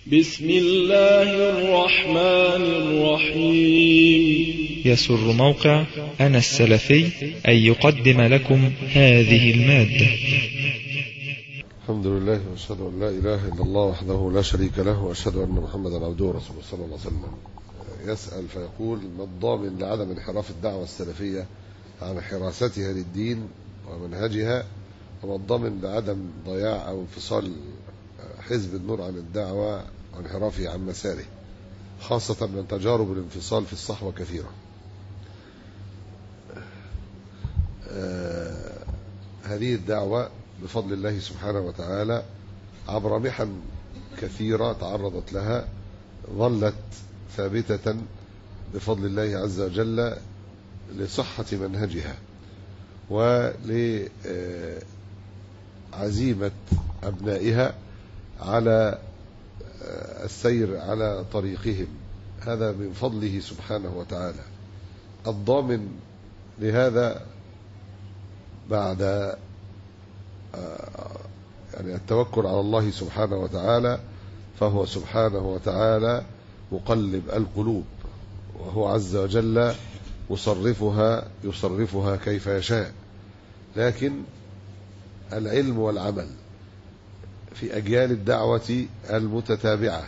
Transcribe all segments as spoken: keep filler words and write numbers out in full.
بسم الله الرحمن الرحيم. يسر موقع أنا السلفي أن يقدم لكم هذه المادة. الحمد لله وأشهد أن لا إله إلا الله وحده لا شريك له، وأشهد أن محمدا عبده ورسوله صلى الله عليه وسلم. يسأل فيقول: ما الضامن لعدم انحراف الدعوة السلفية عن حراستها للدين ومنهجها؟ وما الضامن لعدم ضياع أو انفصال حزب النور عن الدعوة وانحرافه عن مساره، خاصة من تجارب الانفصال في الصحوة كثيرة؟ آه هذه الدعوة بفضل الله سبحانه وتعالى عبر محن كثيرة تعرضت لها ظلت ثابتة بفضل الله عز وجل لصحة منهجها ولعزيمة أبنائها على السير على طريقهم. هذا من فضله سبحانه وتعالى. الضامن لهذا بعد يعني التوكل على الله سبحانه وتعالى، فهو سبحانه وتعالى مقلب القلوب، وهو عز وجل يصرفها يصرفها كيف يشاء. لكن العلم والعمل في أجيال الدعوة المتتابعة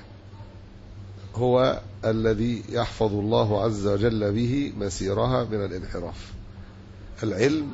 هو الذي يحفظ الله عز وجل به مسيرها من الانحراف. العلم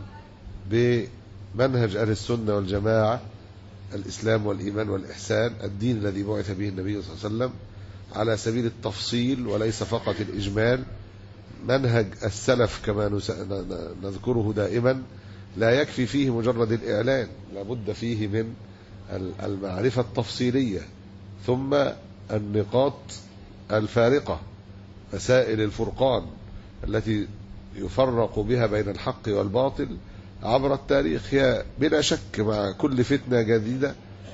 بمنهج أهل السنة والجماعة، الإسلام والإيمان والإحسان، الدين الذي بعث به النبي صلى الله عليه وسلم على سبيل التفصيل وليس فقط الإجمال. منهج السلف كما نذكره دائما لا يكفي فيه مجرد الإعلان، لابد فيه من المعرفة التفصيلية، ثم النقاط الفارقة، مسائل الفرقان التي يفرق بها بين الحق والباطل عبر التاريخ. هي بلا شك مع كل فتنة جديدة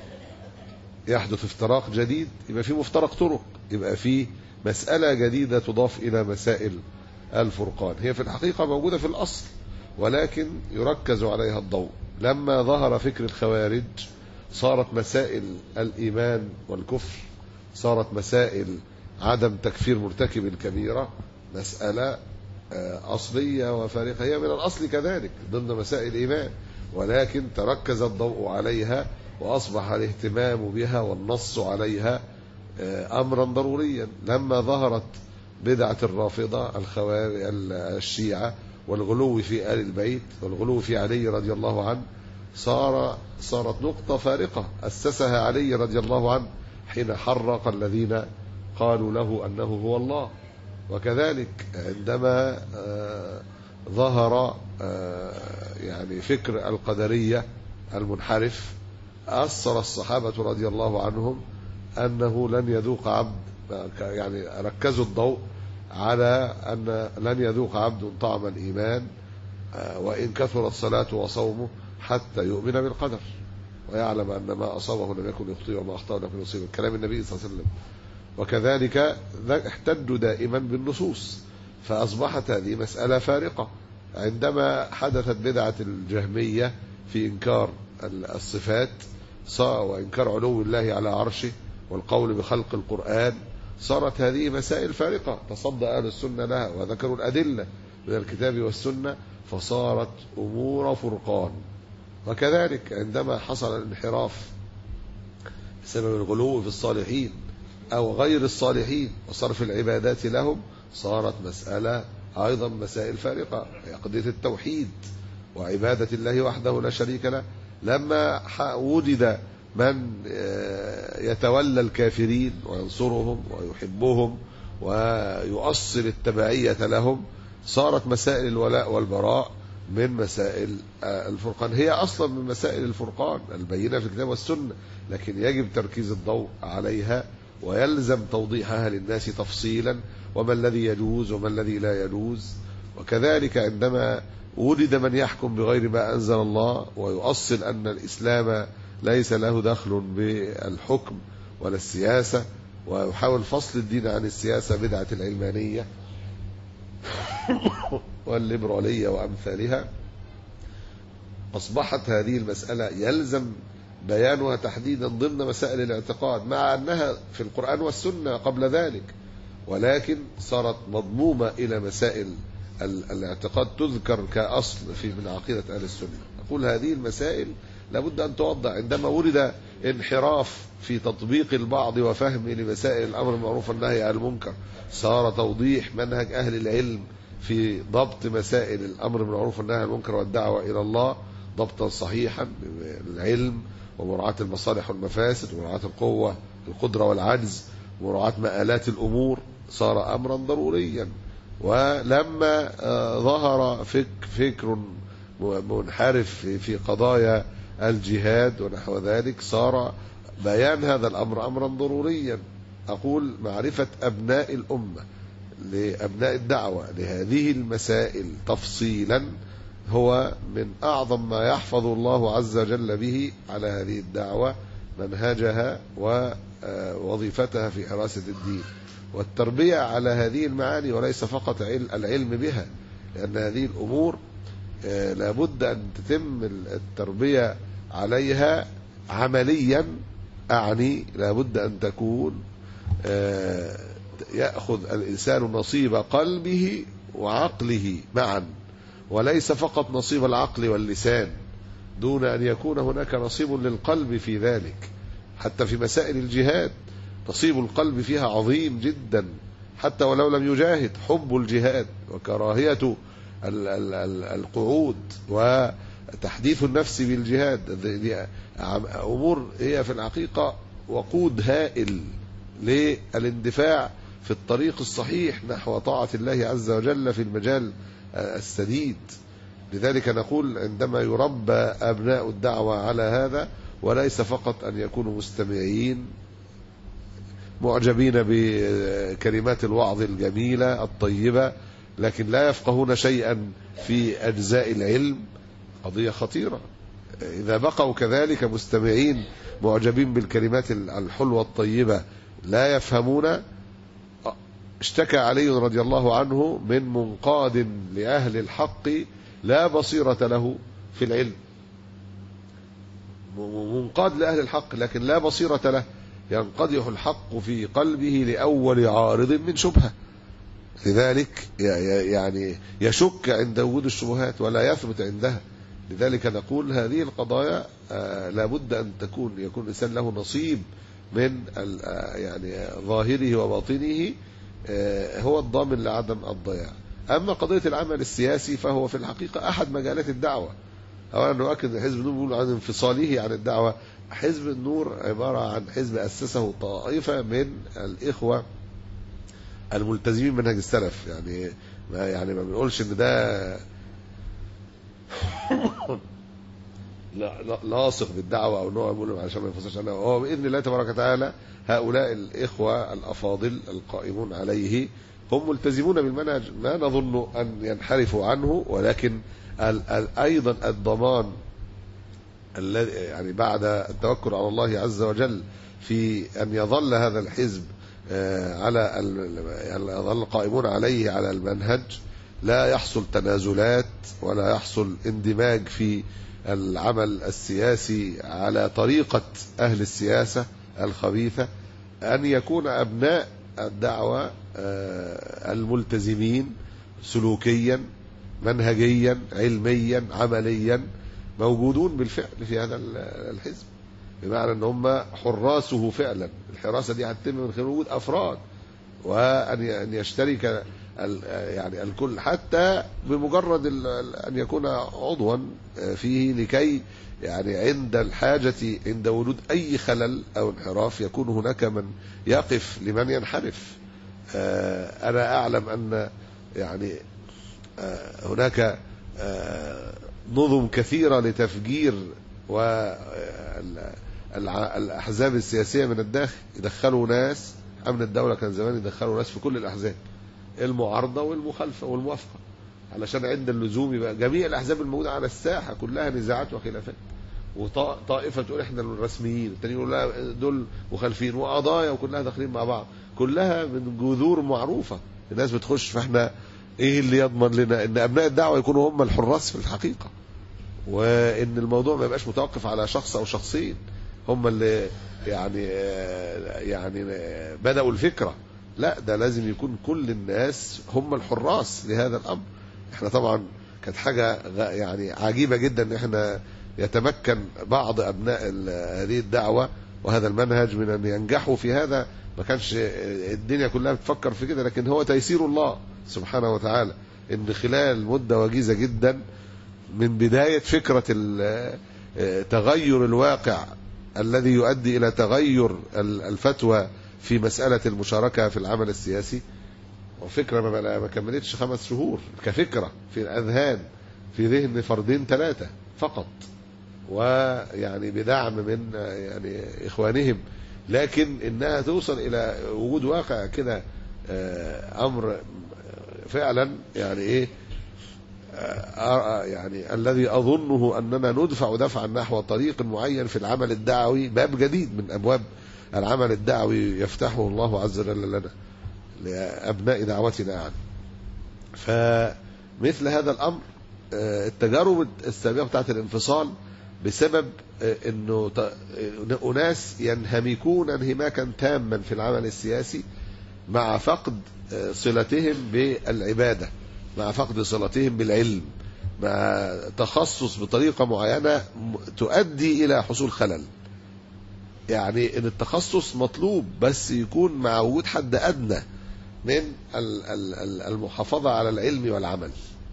يحدث افتراق جديد، يبقى في مفترق طرق، يبقى في مسألة جديدة تضاف إلى مسائل الفرقان. هي في الحقيقة موجودة في الأصل ولكن يركز عليها الضوء. لما ظهر فكر الخوارج صارت مسائل الإيمان والكفر، صارت مسائل عدم تكفير مرتكب الكبيرة مسألة أصلية وفارقة. هي من الأصل كذلك ضمن مسائل الإيمان، ولكن تركز الضوء عليها وأصبح الاهتمام بها والنص عليها أمرا ضروريا. لما ظهرت بدعة الرافضة الخوارج الشيعة والغلو في آل البيت والغلو في علي رضي الله عنه، صار صارت نقطة فارقة أسسها علي رضي الله عنه حين حرق الذين قالوا له أنه هو الله. وكذلك عندما ظهر يعني فكر القدرية المنحرف، أثر الصحابة رضي الله عنهم أنه لن يذوق عبد، يعني ركزوا الضوء على أن لن يذوق عبد طعم الإيمان وإن كثرت صلاته وصومه حتى يؤمن بالقدر ويعلم أن ما أصابه لم يكن يخطئ وما أخطأه لم يكن يصيبه، كلام النبي صلى الله عليه وسلم. وكذلك احتجوا دائما بالنصوص، فأصبحت هذه مسألة فارقة. عندما حدثت بدعة الجهمية في إنكار الصفات وإنكار علو الله على عرشه والقول بخلق القرآن، صارت هذه مسائل فارقة تصدى أهل السنة لها وذكروا الأدلة من الكتاب والسنة، فصارت أمور فرقان. وكذلك عندما حصل الانحراف بسبب الغلو في الصالحين أو غير الصالحين وصرف العبادات لهم، صارت مسألة أيضا مسائل فارقة. قضية التوحيد وعبادة الله وحده لا شريك له، لما وجد من يتولى الكافرين وينصرهم ويحبهم ويؤصل التبعية لهم، صارت مسائل الولاء والبراء من مسائل الفرقان. هي أصلا من مسائل الفرقان البينة في الكتاب والسنة، لكن يجب تركيز الضوء عليها ويلزم توضيحها للناس تفصيلا، وما الذي يجوز وما الذي لا يجوز. وكذلك عندما وجد من يحكم بغير ما أنزل الله ويؤصل أن الإسلام ليس له دخل بالحكم ولا السياسة، ويحاول فصل الدين عن السياسة، بدعة العلمانية والليبرالية وأمثالها، أصبحت هذه المسألة يلزم بيانها تحديدا ضمن مسائل الاعتقاد، مع أنها في القرآن والسنة قبل ذلك، ولكن صارت مضمومة إلى مسائل الاعتقاد تذكر كأصل في من عقيدة أهل السنة. أقول هذه المسائل لابد أن توضع. عندما ولد انحراف في تطبيق البعض وفهم لمسائل الأمر بالمعروف والنهي عن المنكر، صار توضيح منهج أهل العلم في ضبط مسائل الأمر بالمعروف والنهي عن المنكر والدعوة إلى الله ضبطا صحيحا بالعلم ومراعاة المصالح والمفاسد ومراعاة القوة القدرة والعجز ومراعاة مآلات الأمور، صار أمرا ضروريا. ولما ظهر فك فكر منحرف في قضايا الجهاد ونحو ذلك، صار بيان هذا الأمر أمرا ضروريا. أقول معرفة أبناء الأمة لأبناء الدعوة لهذه المسائل تفصيلا هو من أعظم ما يحفظ الله عز وجل به على هذه الدعوة منهجها ووظيفتها في حراسة الدين والتربية على هذه المعاني، وليس فقط العلم بها، لأن هذه الأمور لابد أن تتم التربية عليها عمليا. أعني لابد أن تكون يأخذ الإنسان نصيب قلبه وعقله معا، وليس فقط نصيب العقل واللسان، دون أن يكون هناك نصيب للقلب في ذلك. حتى في مسائل الجهاد نصيب القلب فيها عظيم جدا، حتى ولو لم يجاهد، حب الجهاد وكراهية القعود وتحديث النفس بالجهاد، دي أمور هي في الحقيقة وقود هائل للاندفاع في الطريق الصحيح نحو طاعة الله عز وجل في المجال السديد. لذلك نقول عندما يربى أبناء الدعوة على هذا، وليس فقط أن يكونوا مستمعين معجبين بكلمات الوعظ الجميلة الطيبة لكن لا يفقهون شيئا في أجزاء العلم، قضية خطيرة. إذا بقوا كذلك مستمعين معجبين بالكلمات الحلوة الطيبة لا يفهمون، اشتكى علي رضي الله عنه من منقاد لأهل الحق لا بصيرة له في العلم، منقاد لأهل الحق لكن لا بصيرة له، ينقدح الحق في قلبه لأول عارض من شبهة، لذلك يعني يشك عند وجود الشبهات ولا يثبت عندها. لذلك نقول هذه القضايا لابد أن تكون يكون الإنسان له نصيب من يعني ظاهره وباطنه، هو الضامن لعدم الضياع. أما قضية العمل السياسي فهو في الحقيقة أحد مجالات الدعوة. أولا نؤكد أن حزب النور بيقول عن انفصاله عن الدعوة. حزب النور عبارة عن حزب أسسه طائفة من الإخوة الملتزمين منهج السلف، يعني ما يعني ما بنقولش ان ده لاصق بالدعوه او نوع بيقول عشان ما ينفصلش عنها. هو باذن الله تبارك وتعالى هؤلاء الاخوه الافاضل القائمون عليه هم ملتزمون بالمنهج، ما نظن ان ينحرفوا عنه، ولكن ال ال ايضا الضمان الذي يعني بعد التوكل على الله عز وجل في ان يظل هذا الحزب على يظل القائمون عليه على المنهج، لا يحصل تنازلات ولا يحصل اندماج في العمل السياسي على طريقة أهل السياسة الخبيثة، أن يكون أبناء الدعوة الملتزمين سلوكيا منهجيا علميا عمليا موجودون بالفعل في هذا الحزب، بمعنى ان هم حراسه فعلا. الحراسه دي هتتم من خلال وجود افراد، وان يشترك يعني الكل حتى بمجرد ان يكون عضوا فيه، لكي يعني عند الحاجه عند وجود اي خلل او انحراف يكون هناك من يقف لمن ينحرف. انا اعلم ان يعني هناك نظم كثيره لتفجير والأحزاب السياسية من الداخل، يدخلوا ناس. أمن الدولة كان زمان يدخلوا ناس في كل الأحزاب المعارضة والمخالفة والموافقة، علشان عند اللزوم يبقى جميع الأحزاب الموجودة على الساحة كلها نزاعات وخلافات، وطائفة تقول إحنا الرسميين، التاني يقول لا دول مخالفين، وقضايا وكلها داخلين مع بعض، كلها من جذور معروفة الناس بتخش. فإحنا إيه اللي يضمن لنا إن أبناء الدعوة يكونوا هم الحراس في الحقيقة، وإن الموضوع ما يبقاش متوقف على شخص أو شخصين، هم اللي يعني يعني بدأوا الفكرة. لا، ده لازم يكون كل الناس هم الحراس لهذا الأمر. احنا طبعا كانت حاجة يعني عجيبة جدا ان احنا يتمكن بعض أبناء هذه الدعوة وهذا المنهج من أن ينجحوا في هذا. ما كانش الدنيا كلها بتفكر في كده، لكن هو تيسير الله سبحانه وتعالى، ان خلال مدة وجيزة جدا من بداية فكرة تغير الواقع الذي يؤدي إلى تغير الفتوى في مسألة المشاركة في العمل السياسي، وفكرة ما كملتش خمس شهور كفكرة في الأذهان في ذهن فردين ثلاثة فقط، ويعني بدعم من يعني إخوانهم، لكن إنها توصل إلى وجود واقع كده أمر فعلا يعني إيه يعني الذي أظنه أننا ندفع دفعا نحو طريق معين في العمل الدعوي، باب جديد من أبواب العمل الدعوي يفتحه الله عز وجل لنا لأبناء دعوتنا يعني. فمثل هذا الأمر التجارب السابقة بتاعت الانفصال بسبب أنه أناس ينهمكون انهماكا تاما في العمل السياسي مع فقد صلتهم بالعبادة، مع فقد صلتهم بالعلم، مع تخصص بطريقة معينة تؤدي إلى حصول خلل. يعني ان التخصص مطلوب بس يكون مع وجود حد أدنى من المحافظة على العلم والعمل.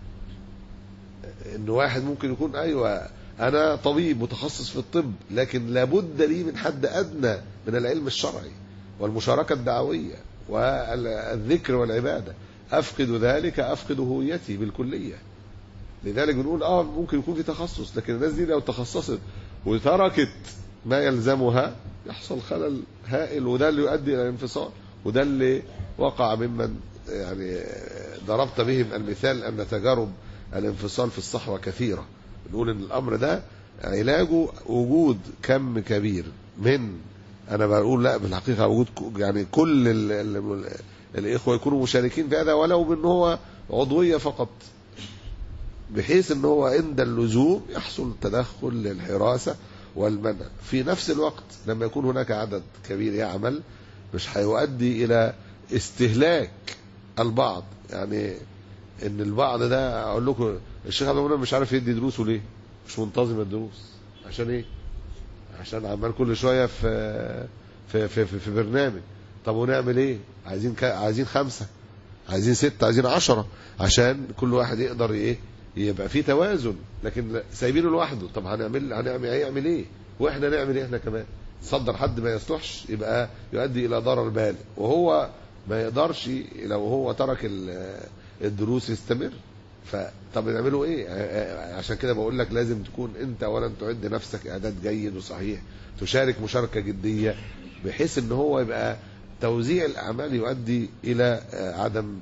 ان واحد ممكن يكون ايوه انا طبيب متخصص في الطب، لكن لابد لي من حد أدنى من العلم الشرعي والمشاركة الدعوية والذكر والعبادة. أفقد ذلك أفقد هويتي بالكلية. لذلك بنقول اه ممكن يكون في تخصص، لكن الناس دي لو تخصصت وتركت ما يلزمها يحصل خلل هائل، وده اللي يؤدي الى الانفصال، وده اللي وقع ممن يعني ضربت بهم المثال ان تجارب الانفصال في الصحوة كثيرة. نقول ان الامر ده علاجه وجود كم كبير من، انا بقول لا بالحقيقة وجود يعني كل ال ال الاخوة يكونوا مشاركين في هذا ولو بان هو عضوية فقط، بحيث ان هو عند اللزوم يحصل تدخل للحراسة والمنع. في نفس الوقت لما يكون هناك عدد كبير يعمل مش هيؤدي الى استهلاك البعض. يعني ان البعض ده اقول لكم الشيخ عبد المنعم مش عارف يدي دروسه ليه، مش منتظم الدروس. عشان ايه؟ عشان عمال كل شويه في في في, في, في برنامج. طب ونعمل ايه؟ عايزين عايزين خمسة، عايزين ستة، عايزين عشرة، عشان كل واحد يقدر ايه يبقى في توازن. لكن سايبينه لوحده، طب هنعمل هنعمل هيعمل ايه؟ واحنا نعمل ايه احنا كمان؟ صدر حد ما يصلحش يبقى يؤدي الى ضرر بالغ، وهو ما يقدرش لو هو ترك الدروس يستمر. فطب نعمله ايه؟ عشان كده بقول لك لازم تكون انت اولا تعد نفسك اعداد جيد وصحيح، تشارك مشاركه جديه، بحيث ان هو يبقى توزيع الاعمال يؤدي الى عدم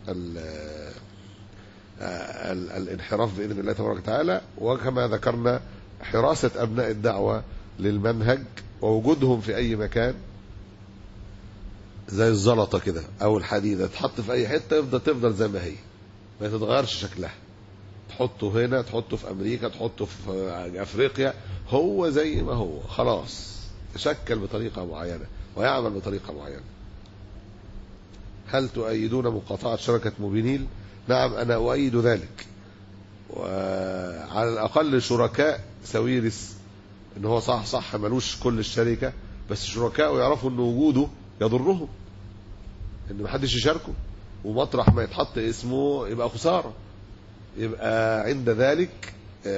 الانحراف باذن الله تبارك وتعالى. وكما ذكرنا حراسه ابناء الدعوه للمنهج ووجودهم في اي مكان زي الزلطه كده او الحديده، تحط في اي حته يفضل تفضل زي ما هي، ما تتغيرش شكلها. تحطه هنا، تحطه في امريكا، تحطه في افريقيا، هو زي ما هو خلاص، تشكل بطريقه معينه ويعمل بطريقه معينه. هل تؤيدون مقاطعه شركه موبينيل؟ نعم انا اؤيد ذلك، وعلى الاقل شركاء ساويرس ان هو صح صح ملوش كل الشركه، بس شركاء يعرفوا ان وجوده يضرهم، ان محدش يشاركه، ومطرح ما يتحط اسمه يبقى خساره، يبقى عند ذلك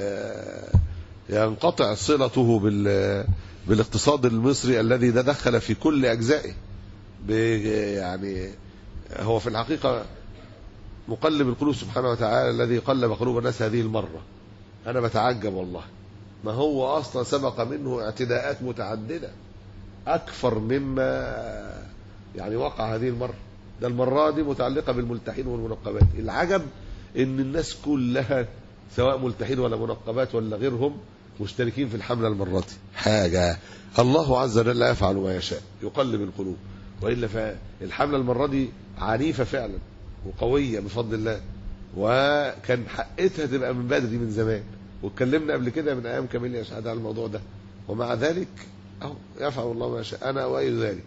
ينقطع صلته بال بالاقتصاد المصري الذي تدخل في كل اجزائه. يعني هو في الحقيقه مقلب القلوب سبحانه وتعالى الذي قلب قلوب الناس هذه المره. انا بتعجب والله، ما هو اصلا سبق منه اعتداءات متعدده اكثر مما يعني وقع هذه المره. ده المره دي متعلقه بالملتحين والمنقبات. العجب ان الناس كلها سواء ملتحين ولا منقبات ولا غيرهم مشتركين في الحمله المره دي. حاجه الله عز وجل يفعل ما يشاء، يقلب القلوب. والا فالحمله المره دي عنيفه فعلا وقويه بفضل الله، وكان حقتها تبقى من بدري من زمان، واتكلمنا قبل كده من ايام كامل يشهد على الموضوع ده. ومع ذلك أهو يفعل الله ما يشاء، أنا أؤيد ذلك.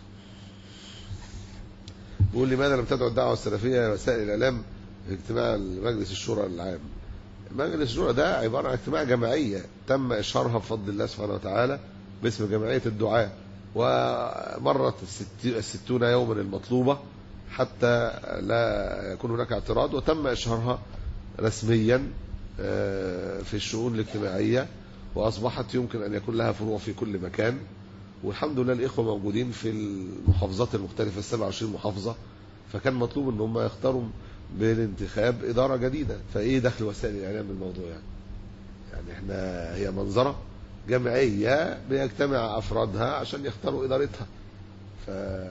بيقول لماذا لم تدعو الدعوة السلفية وسائل الإعلام في اجتماع مجلس الشورى العام؟ مجلس الشورى ده عبارة عن اجتماع جماعية تم إشهارها بفضل الله سبحانه وتعالى باسم جمعية الدعاء، ومرت الستون يوما المطلوبة حتى لا يكون هناك اعتراض، وتم إشهارها رسميا في الشؤون الاجتماعية، وأصبحت يمكن أن يكون لها فروع في كل مكان. والحمد لله الإخوة موجودين في المحافظات المختلفة السبع وعشرين محافظة، فكان مطلوب أن هم يختاروا بالانتخاب إدارة جديدة. فإيه دخل وسائل الإعلام بالموضوع يعني؟ يعني إحنا هي منظرة جمعية بيجتمع أفرادها عشان يختاروا إدارتها. ف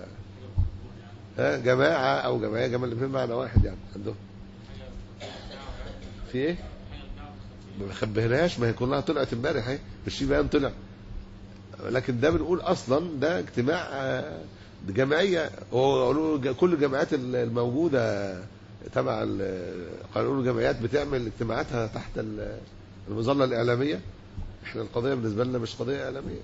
جماعة أو جمعية جمع الاثنين معنى واحد يعني عندهم. في إيه؟ ما بخبهناش، ما هي كلها طلعت امبارح اهي، مش في بيان طلع، لكن ده بنقول اصلا ده اجتماع جمعيه. هو كل الجمعيات الموجوده تبع قانون الجمعيات بتعمل اجتماعاتها تحت المظله الاعلاميه. احنا القضيه بالنسبه لنا مش قضيه اعلاميه.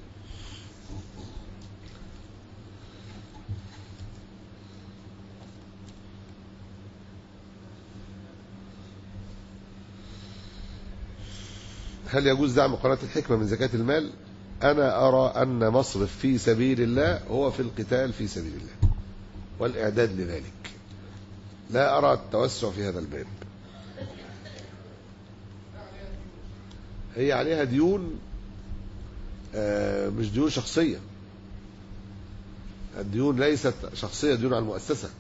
هل يجوز دعم قناة الحكمة من زكاة المال؟ أنا أرى أن مصرف في سبيل الله هو في القتال في سبيل الله والإعداد لذلك، لا أرى التوسع في هذا الباب. هي عليها ديون مش ديون شخصية، الديون ليست شخصية، ديون على المؤسسة.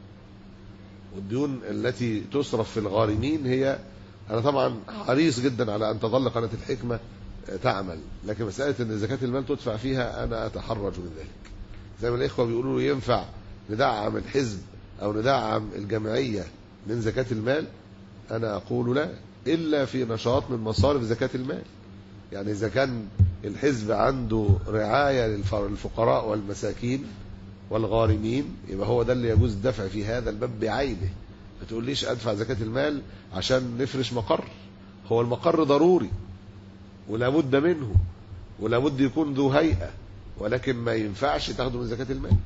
والديون التي تصرف في الغارمين هي، أنا طبعا حريص جدا على أن تظل قناة الحكمة تعمل، لكن مسألة أن زكاة المال تدفع فيها أنا أتحرج من ذلك. زي ما الإخوة بيقولوا ينفع ندعم الحزب أو ندعم الجمعية من زكاة المال، أنا أقول لا، إلا في نشاط من مصارف زكاة المال. يعني إذا كان الحزب عنده رعاية للفقراء والمساكين والغارمين يبقى هو ده اللي يجوز الدفع في هذا الباب بعينه. ما تقوليش أدفع زكاة المال عشان نفرش مقر، هو المقر ضروري ولا بد منه ولا بد يكون ذو هيئة، ولكن ما ينفعش تاخده من زكاة المال.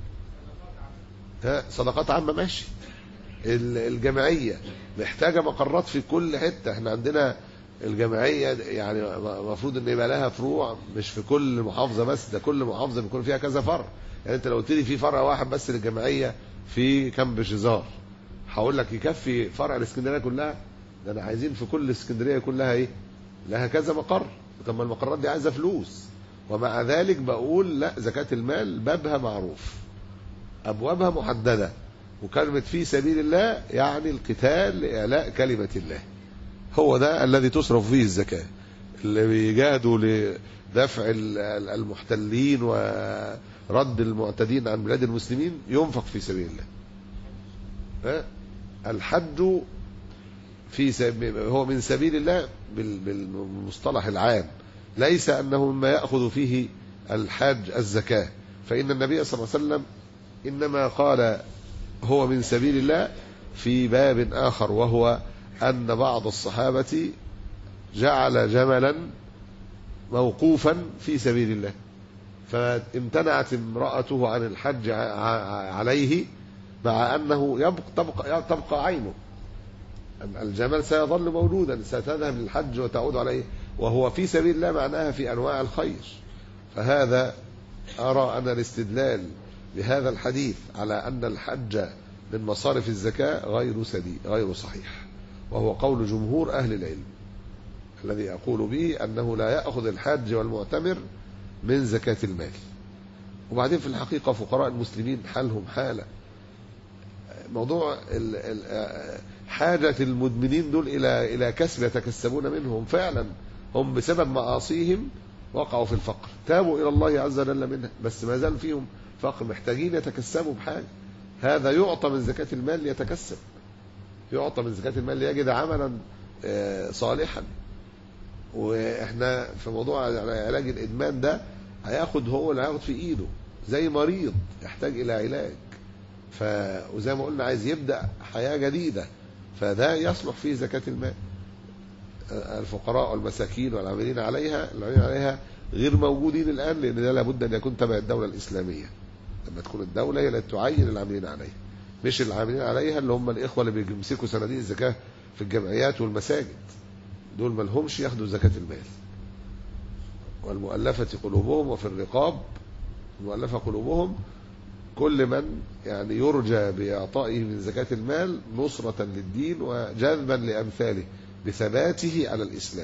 ها صدقات عامة ماشي، الجمعية محتاجة مقرات في كل حتة. احنا عندنا الجمعية يعني المفروض ان يبقى لها فروع مش في كل محافظة بس، ده كل محافظة بيكون فيها كذا فرع. يعني انت لو قلت لي في فرع واحد بس للجمعية في كامب شيزار هقول لك يكفي فرع الاسكندرية كلها؟ ده انا عايزين في كل اسكندرية كلها ايه، لها كذا مقر. طب ما المقرات دي عايزة فلوس، ومع ذلك بقول لا، زكاة المال بابها معروف، ابوابها محددة، وكلمة في سبيل الله يعني القتال لإعلاء كلمة الله، هو ده الذي تصرف فيه الزكاة. اللي بيجاهدوا لدفع المحتلين ورد المعتدين عن بلاد المسلمين ينفق في سبيل الله. الحج في سبيل هو من سبيل الله بالمصطلح العام، ليس أنه مما يأخذ فيه الحاج الزكاة، فإن النبي صلى الله عليه وسلم إنما قال هو من سبيل الله في باب آخر، وهو أن بعض الصحابة جعل جملا موقوفا في سبيل الله، فامتنعت امرأته عن الحج عليه مع أنه يبقى تبقى, تبقى عينه، الجمل سيظل موجودا، ستذهب للحج وتعود عليه، وهو في سبيل الله معناها في أنواع الخير. فهذا أرى أن الاستدلال بهذا الحديث على أن الحج من مصارف الزكاة غير سديد غير صحيح، وهو قول جمهور أهل العلم. الذي أقول به أنه لا يأخذ الحاج والمعتمر من زكاة المال. وبعدين في الحقيقة فقراء المسلمين حالهم حالة، موضوع حاجة المدمنين دول إلى إلى كسب يتكسبون منهم، فعلا هم بسبب معاصيهم وقعوا في الفقر، تابوا إلى الله عز وجل منها، بس ما زال فيهم فقر، محتاجين يتكسبوا بحاجة. هذا يعطى من زكاة المال ليتكسب، يعطى من زكاة المال ليجد عملا صالحا. واحنا في موضوع علاج الإدمان ده هياخد هو اللي هياخد في ايده زي مريض يحتاج إلى علاج، ف وزي ما قلنا عايز يبدأ حياة جديدة، فده يصلح فيه زكاة المال. الفقراء والمساكين والعاملين عليها العاملين عليها غير موجودين الآن، لأن ده لابد أن يكون تبع الدولة الإسلامية. لما تكون الدولة هي التي تعين العاملين عليها، مش العاملين عليها اللي هم الإخوة اللي بيمسكوا صناديق الزكاة في الجمعيات والمساجد، دول ما لهمش ياخدوا زكاة المال. والمؤلفة قلوبهم وفي الرقاب المؤلفة قلوبهم، كل من يعني يرجى بإعطائه من زكاة المال نصرة للدين وجذبا لأمثاله بثباته على الإسلام.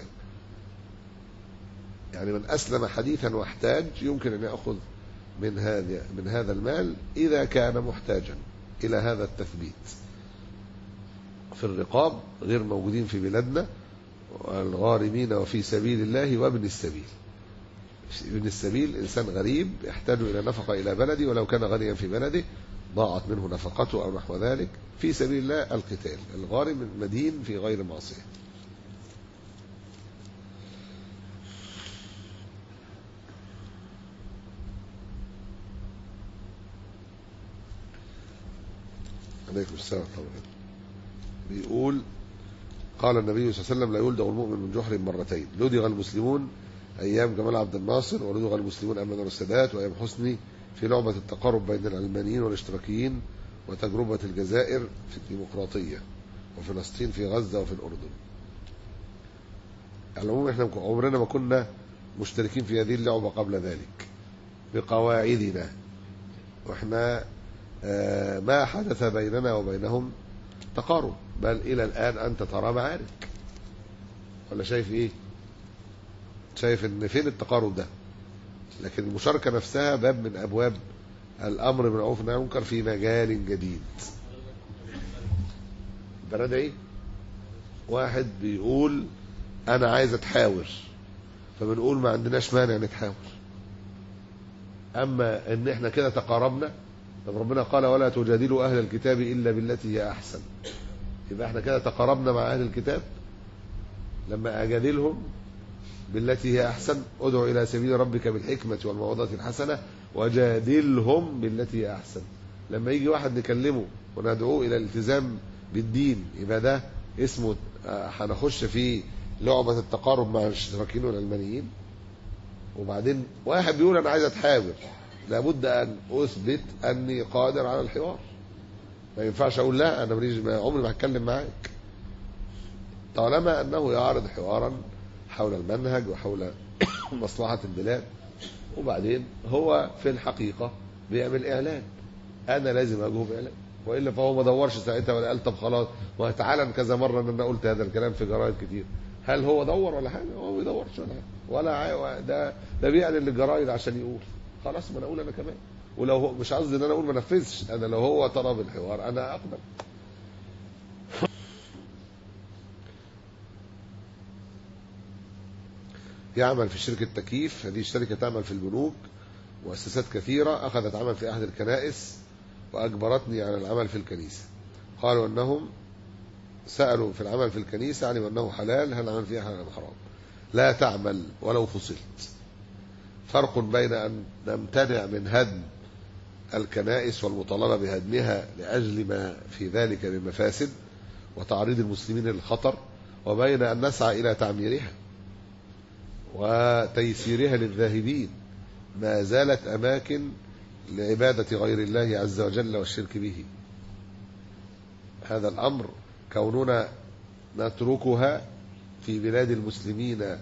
يعني من أسلم حديثا واحتاج يمكن أن يأخذ من هذا من هذا المال إذا كان محتاجا إلى هذا التثبيت. في الرقاب غير موجودين في بلادنا، والغارمين وفي سبيل الله وابن السبيل. ابن السبيل إنسان غريب يحتاج إلى نفقة إلى بلده، ولو كان غنيا في بلده ضاعت منه نفقته أو نحو ذلك، في سبيل الله القتال. الغارم مدين في غير معصية. عليكم السلام طبعا. بيقول قال النبي صلى الله عليه وسلم: لا يلدغ المؤمن من جحر مرتين. لدغ المسلمون أيام جمال عبد الناصر، ولدغ المسلمون أيام أنور السادات وأيام حسني في لعبة التقارب بين العلمانيين والاشتراكيين، وتجربة الجزائر في الديمقراطية، وفلسطين في غزة وفي الأردن. على العموم احنا عمرنا ما كنا مشتركين في هذه اللعبة قبل ذلك بقواعدنا، واحنا آه ما حدث بيننا وبينهم تقارب، بل إلى الآن أنت ترى معارك. ولا شايف إيه؟ شايف إن فين التقارب ده؟ لكن المشاركة نفسها باب من أبواب الأمر بالمعروف والنهي عن المنكر في مجال جديد. البلد إيه؟ واحد بيقول أنا عايز أتحاور، فبنقول ما عندناش مانع نتحاور. أما إن إحنا كده تقاربنا، طب ربنا قال: ولا تجادلوا أهل الكتاب إلا بالتي هي أحسن. يبقى إحنا كده تقاربنا مع أهل الكتاب لما أجادلهم بالتي هي أحسن. ادعو إلى سبيل ربك بالحكمة والموعظة الحسنة وجادلهم بالتي هي أحسن. لما يجي واحد نكلمه وندعوه إلى الالتزام بالدين، يبقى ده اسمه هنخش في لعبة التقارب مع الاشتراكيين والعلمانيين. وبعدين واحد بيقول أنا عايز أتحاور، لابد أن أثبت أني قادر على الحوار. ما ينفعش أقول لا أنا ماليش عمري ما هتكلم معاك، طالما أنه يعرض حوارا حول المنهج وحول مصلحة البلاد. وبعدين هو في الحقيقة بيعمل إعلان، أنا لازم أجهه بإعلان، وإلا فهو ما دورش ساعتها ولا قال طب خلاص وهتعلن كذا مرة أن أنا قلت هذا الكلام في جرائد كتير. هل هو دور ولا حاجة؟ هو ما بيدورش ولا حاجة، ولا عاي... ده ده بيعلن للجرائد عشان يقول خلاص ما أنا أقول أنا كمان. ولو هو مش قصدي ان انا اقول ما نفذش، انا لو هو طلب الحوار انا اقدم. يعمل في شركة تكييف، هذه الشركة تعمل في البنوك مؤسسات كثيرة. أخذت عمل في أحد الكنائس وأجبرتني على العمل في الكنيسة. قالوا أنهم سألوا في العمل في الكنيسة علموا أنه حلال، هل العمل فيها حلال أم حرام؟ لا تعمل ولو فصلت. فرق بين أن نمتنع من هدم الكنائس والمطالبة بهدمها لأجل ما في ذلك من مفاسد وتعريض المسلمين للخطر، وبين أن نسعى إلى تعميرها وتيسيرها للذاهبين. ما زالت أماكن لعبادة غير الله عز وجل والشرك به. هذا الأمر كوننا نتركها في بلاد المسلمين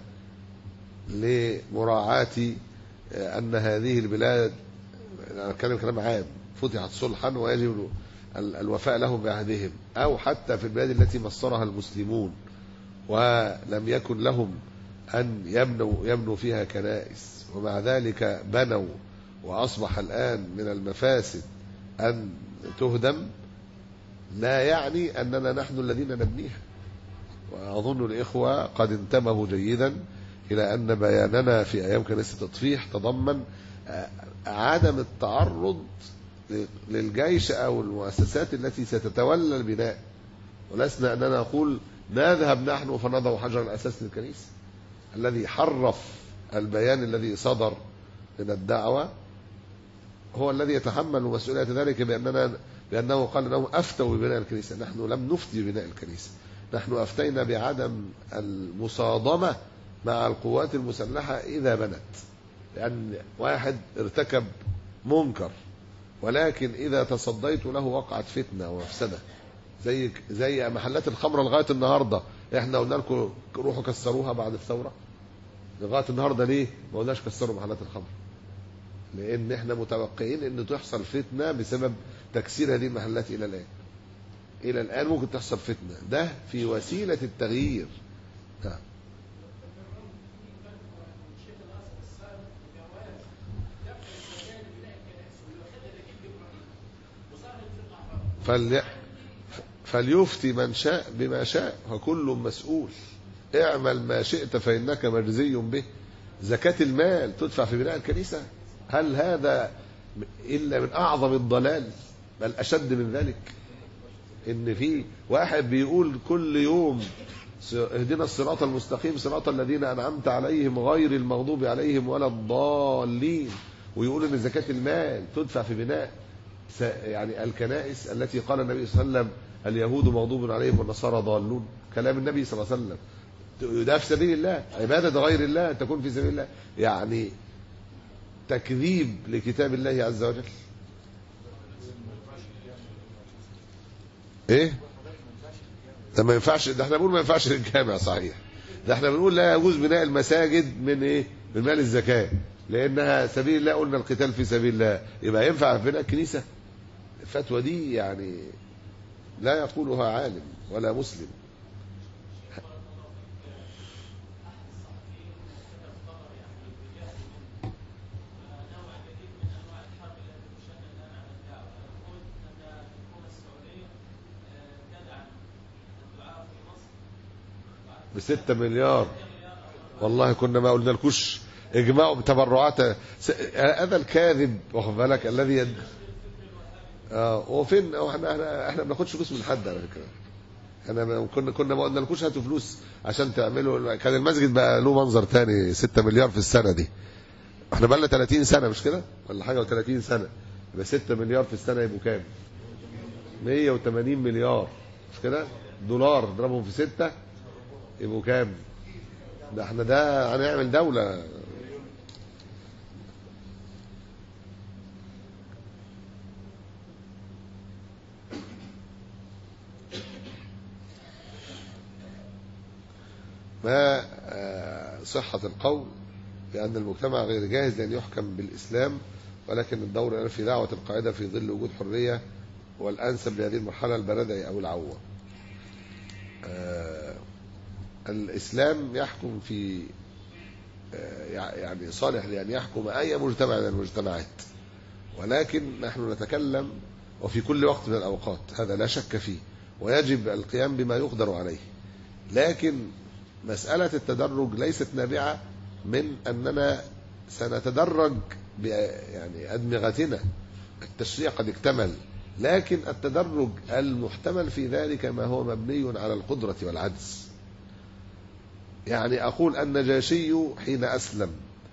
لمراعاة أن هذه البلاد، أنا أتكلم كلام عام، فتحت صلحا ويجب الوفاء لهم بعهدهم، أو حتى في البلاد التي مصرها المسلمون ولم يكن لهم أن يبنوا, يبنوا فيها كنائس، ومع ذلك بنوا وأصبح الآن من المفاسد أن تهدم، لا يعني أننا نحن الذين نبنيها. وأظن الإخوة قد انتبهوا جيدا إلى أن بياننا في أيام كنيسة تطفيح تضمن عدم التعرض للجيش أو المؤسسات التي ستتولى البناء، ولسنا أننا نقول نذهب نحن فنضع حجر الأساس للكنيسة. الذي حرف البيان الذي صدر من الدعوة هو الذي يتحمل مسؤولية ذلك، بأننا بأنه قال أنهم أفتوا ببناء الكنيسة. نحن لم نفتي ببناء الكنيسة، نحن أفتينا بعدم المصادمة مع القوات المسلحة إذا بنت. لأن واحد ارتكب منكر ولكن إذا تصديت له وقعت فتنة ومفسدة، زي زي محلات الخمرة لغاية النهاردة. احنا قلنا لكم روحوا كسروها بعد الثورة، لغاية النهاردة ليه ما قلناش كسروا محلات الخمر؟ لأن احنا متوقعين ان تحصل فتنة بسبب تكسير هذه المحلات. إلى الآن إلى الآن ممكن تحصل فتنة، ده في وسيلة التغيير. نعم. فل... فليفتي من شاء بما شاء وكل مسؤول. اعمل ما شئت فإنك مجزي به. زكاة المال تدفع في بناء الكنيسة؟ هل هذا إلا من أعظم الضلال؟ بل أشد من ذلك، إن في واحد بيقول كل يوم اهدنا الصراط المستقيم صراط الذين أنعمت عليهم غير المغضوب عليهم ولا الضالين، ويقول إن زكاة المال تدفع في بناء يعني الكنائس التي قال النبي صلى الله عليه وسلم اليهود مغضوب عليهم والنصارى ضالون. كلام النبي صلى الله عليه وسلم. ده في سبيل الله، عبادة غير الله تكون في سبيل الله، يعني تكذيب لكتاب الله عز وجل. ايه ده ما ينفعش، ده احنا بنقول ما ينفعش للجامع صحيح، ده احنا بنقول لا يجوز بناء المساجد من ايه؟ من مال الزكاة، لانها سبيل الله، قلنا القتال في سبيل الله، يبقى ينفع بناء الكنيسة؟ الفتوى دي يعني لا يقولها عالم ولا مسلم. بستة مليار والله كنا ما قلنا لكوش اجمعوا بتبرعات هذا الكاذب، واخد بالك الذي يد... اه وفين احنا احنا احنا ما بناخدش فلوس من حد على فكره. احنا كنا كنا ما قلنا لكوش هاتوا فلوس عشان تعملوا، كان المسجد بقى له منظر تاني. ستة مليار في السنه دي، احنا بقى لنا ثلاثين سنه مش كده ولا حاجه و30 سنه، يبقى ستة مليار في السنه يبقوا كام؟ مية وتمانين مليار مش كده دولار، اضربهم في ستة يبقوا كام؟ ده احنا ده هنعمل دولة. ما صحة القول بأن المجتمع غير جاهز لأن يحكم بالإسلام، ولكن الدور الآن في دعوة القاعدة في ظل وجود حرية، والأنسب لهذه المرحلة البلدي أو العوة. الإسلام يحكم في يعني صالح لأن يحكم أي مجتمع من المجتمعات، ولكن نحن نتكلم وفي كل وقت من الأوقات، هذا لا شك فيه، ويجب القيام بما يقدر عليه. لكن مسألة التدرج ليست نابعة من أننا سنتدرج يعني أدمغتنا. التشريع قد اكتمل، لكن التدرج المحتمل في ذلك ما هو مبني على القدرة والعجز. يعني أقول النجاشي حين أسلم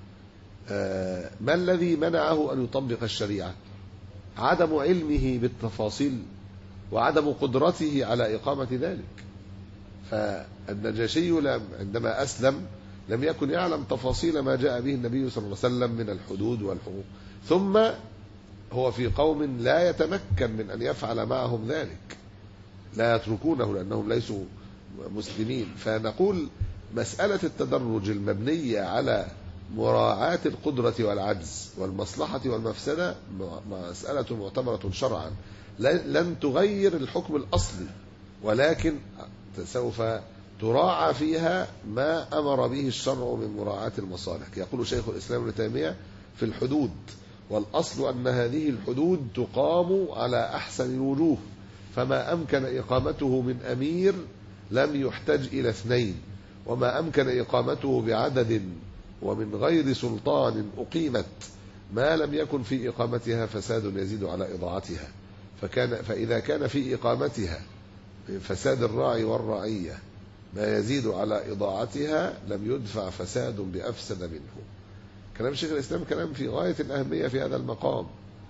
ما الذي منعه أن يطبق الشريعة؟ عدم علمه بالتفاصيل وعدم قدرته على إقامة ذلك. فالنجاشي عندما أسلم لم يكن يعلم تفاصيل ما جاء به النبي صلى الله عليه وسلم من الحدود والحقوق، ثم هو في قوم لا يتمكن من أن يفعل معهم ذلك، لا يتركونه لأنهم ليسوا مسلمين. فنقول مسألة التدرج المبنية على مراعاة القدرة والعجز والمصلحة والمفسدة مسألة معتبرة شرعا، لن تغير الحكم الأصلي، ولكن سوف تراعى فيها ما أمر به الشرع من مراعاة المصالح. يقول شيخ الإسلام ابن تيمية في الحدود: والأصل أن هذه الحدود تقام على أحسن الوجوه، فما أمكن إقامته من أمير لم يحتج إلى اثنين، وما أمكن إقامته بعدد ومن غير سلطان أقيمت، ما لم يكن في إقامتها فساد يزيد على إضاعتها. فكان فإذا كان في إقامتها فساد الراعي والرعية ما يزيد على إضاعتها لم يدفع فساد بأفسد منه. كلام شيخ الإسلام كلام في غاية الأهمية في هذا المقام،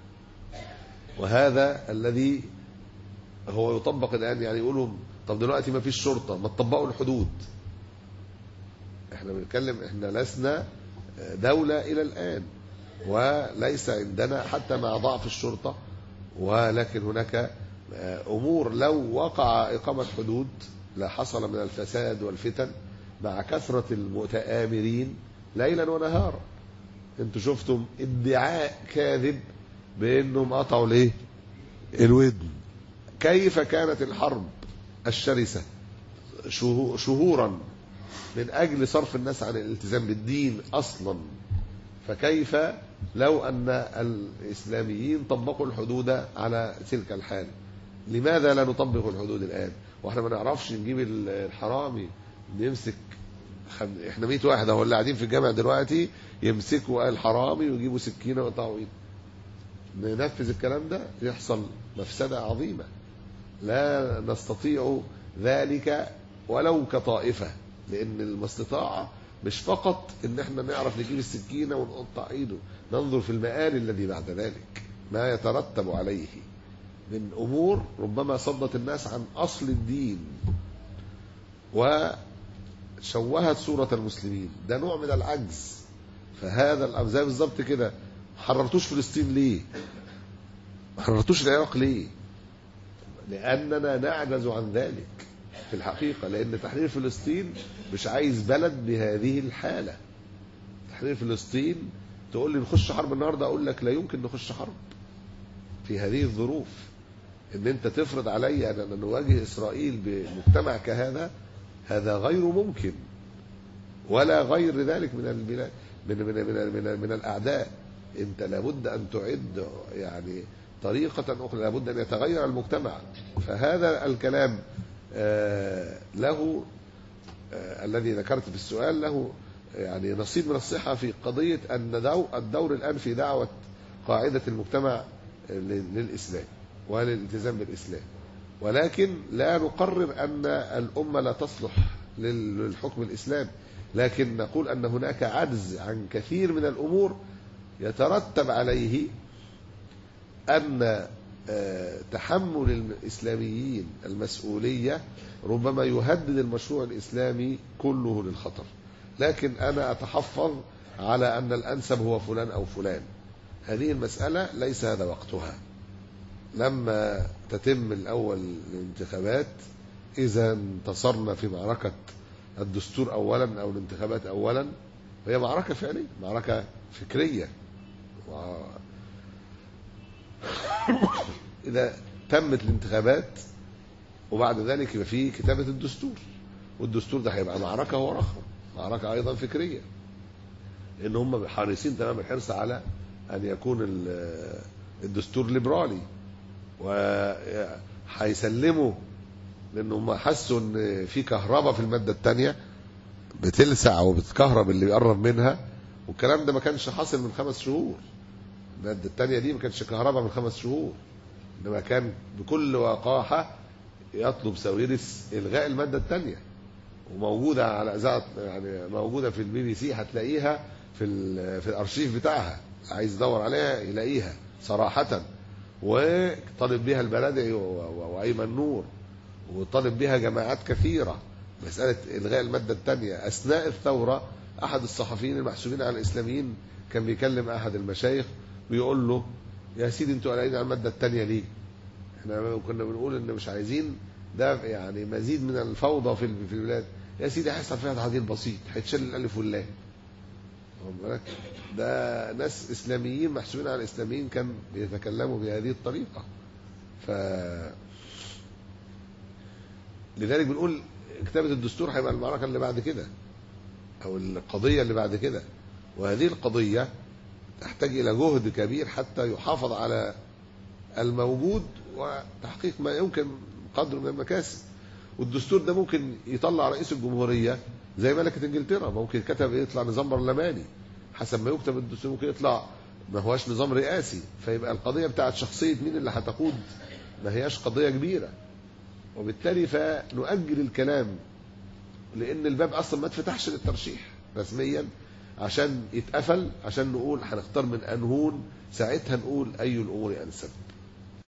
وهذا الذي هو يطبق الآن. يعني يقولوا طب دلوقتي ما فيش شرطة، ما تطبقوا الحدود. احنا بنتكلم، احنا لسنا دولة إلى الآن، وليس عندنا حتى مع ضعف الشرطة، ولكن هناك أمور لو وقع إقامة حدود لا حصل من الفساد والفتن مع كثرة المتآمرين ليلا ونهارا. انتوا شفتم ادعاء كاذب بأنهم قطعوا ليه الودن. كيف كانت الحرب الشرسة شهورا من أجل صرف الناس عن الالتزام بالدين أصلا، فكيف لو أن الإسلاميين طبقوا الحدود على تلك الحال؟ لماذا لا نطبق الحدود الآن وإحنا ما نعرفش نجيب الحرامي نمسك؟ إحنا مئة واحد هو اللي قاعدين في الجامع دلوقتي يمسكوا الحرامي ويجيبوا سكينة ويقطعوا ايده. ننفذ الكلام ده يحصل مفسدة عظيمة لا نستطيع ذلك ولو كطائفة، لأن المستطاعة مش فقط إن احنا نعرف نجيب السكينة ونقطع ايده، ننظر في المآل الذي بعد ذلك ما يترتب عليه من أمور ربما صدت الناس عن أصل الدين وشوهت صورة المسلمين. ده نوع من العجز. فهذا الأمر زي بالظبط كده، حررتوش فلسطين ليه؟ حررتوش العراق ليه؟ لأننا نعجز عن ذلك في الحقيقة، لأن تحرير فلسطين مش عايز بلد بهذه الحالة. تحرير فلسطين تقول لي نخش حرب النهاردة، أقول لك لا يمكن نخش حرب في هذه الظروف. إن أنت تفرض علي أن نواجه إسرائيل بمجتمع كهذا، هذا غير ممكن، ولا غير ذلك من البلاد من من من من, من الأعداء. أنت لابد أن تعد يعني طريقة أخرى، لابد أن يتغير المجتمع. فهذا الكلام آه له آه الذي ذكرت في السؤال له يعني نصيب من الصحة في قضية أن الدور الآن في دعوة قاعدة المجتمع للإسلام وللالتزام بالإسلام، ولكن لا نقرر أن الأمة لا تصلح للحكم الإسلامي، لكن نقول أن هناك عجز عن كثير من الأمور يترتب عليه أن تحمل الإسلاميين المسؤولية ربما يهدد المشروع الإسلامي كله للخطر. لكن أنا أتحفظ على أن الأنسب هو فلان أو فلان. هذه المسألة ليس هذا وقتها. لما تتم الأول الانتخابات، إذا انتصرنا في معركة الدستور أولا أو الانتخابات أولا، وهي معركة فعلية، معركة فكرية. و... إذا تمت الانتخابات وبعد ذلك يبقى فيه كتابة الدستور، والدستور ده هيبقى معركة هو رخم، معركة أيضا فكرية، لأن هم حريصين تمام الحرص على أن يكون الدستور ليبرالي، وهيسلموا لأن هم حسوا أن في كهرباء في المادة الثانية بتلسع وبتكهرب اللي بيقرب منها، والكلام ده ما كانش حاصل من خمس شهور. المادة الثانية دي ما كانش كهرباء من خمس شهور، إنما كان بكل وقاحة يطلب ساويرس إلغاء المادة الثانية، وموجودة على إذاعة يعني موجودة في البي بي سي، هتلاقيها في في الأرشيف بتاعها، عايز يدور عليها يلاقيها صراحة. وطالب بها البلدعي وأيمن نور، وطالب بها جماعات كثيرة مسألة إلغاء المادة الثانية. أثناء الثورة أحد الصحفيين المحسوبين على الإسلاميين كان بيكلم أحد المشايخ ويقول له يا سيدي انتوا قلقانين على المادة الثانية ليه؟ احنا كنا بنقول ان مش عايزين ده يعني مزيد من الفوضى في في البلاد. يا سيدي هيحصل فيها تعديل بسيط، هيتشال الالف واللام. واخد بالك؟ ده ناس اسلاميين محسوبين على الاسلاميين كان بيتكلموا بهذه الطريقة. ف لذلك بنقول كتابة الدستور هيبقى المعركة اللي بعد كده او القضية اللي بعد كده، وهذه القضية تحتاج إلى جهد كبير حتى يحافظ على الموجود وتحقيق ما يمكن قدر من المكاسب. والدستور ده ممكن يطلع رئيس الجمهورية زي ملكة انجلترا، ممكن كتب يطلع نظام برلماني حسب ما يكتب الدستور، ممكن يطلع ما هواش نظام رئاسي، فيبقى القضية بتاعت شخصية مين اللي هتقود ما هياش قضية كبيرة. وبالتالي فنؤجل الكلام، لأن الباب أصلا ما اتفتحش للترشيح رسميا عشان يتقفل، عشان نقول هنختار من أنهون، ساعتها نقول أي الأمور أنسب.